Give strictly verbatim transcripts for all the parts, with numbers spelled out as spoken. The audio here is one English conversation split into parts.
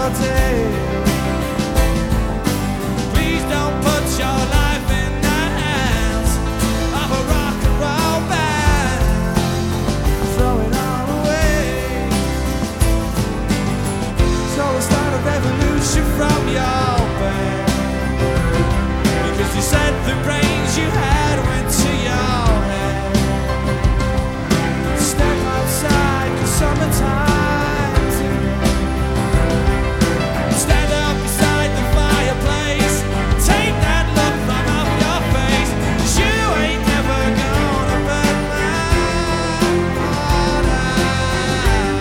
your day. Please don't put your life in the hands of a rock and roll band. Throw it all away. So we'll start a revolution from your band, because you said the brains you had went to your head. Step outside, 'cause summertime's here. Stand up beside the fireplace. Take that look from off your face, 'cause you ain't never gonna burn my heart out.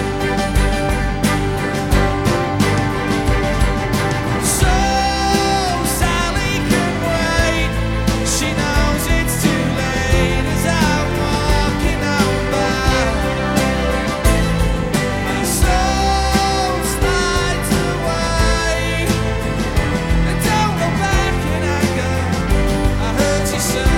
So Sally can wait. She knows it's too late as I'm walking on by. My soul slides away, and don't go back in anger. I heard you say.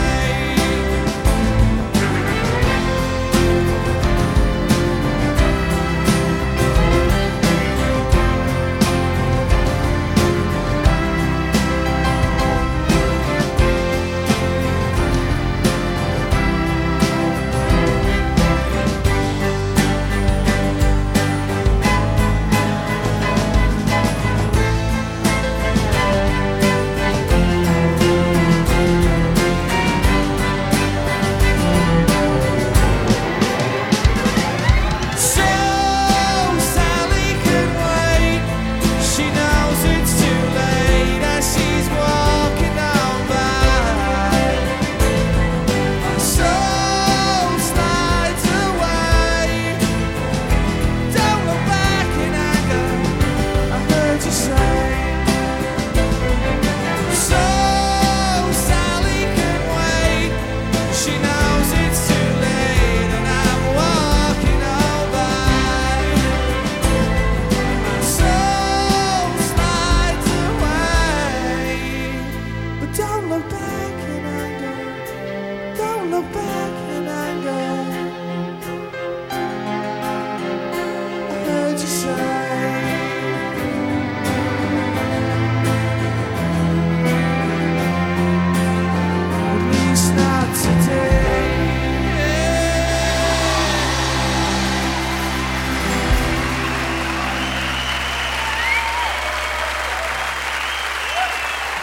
So Sally can wait. She knows it's too late as she's walking on by. My soul slides away. Don't look back in anger. I heard you say. So Sally can wait. She knows it's too late and I'm walking on by. My soul slides away. But don't look back in anger. Don't look back.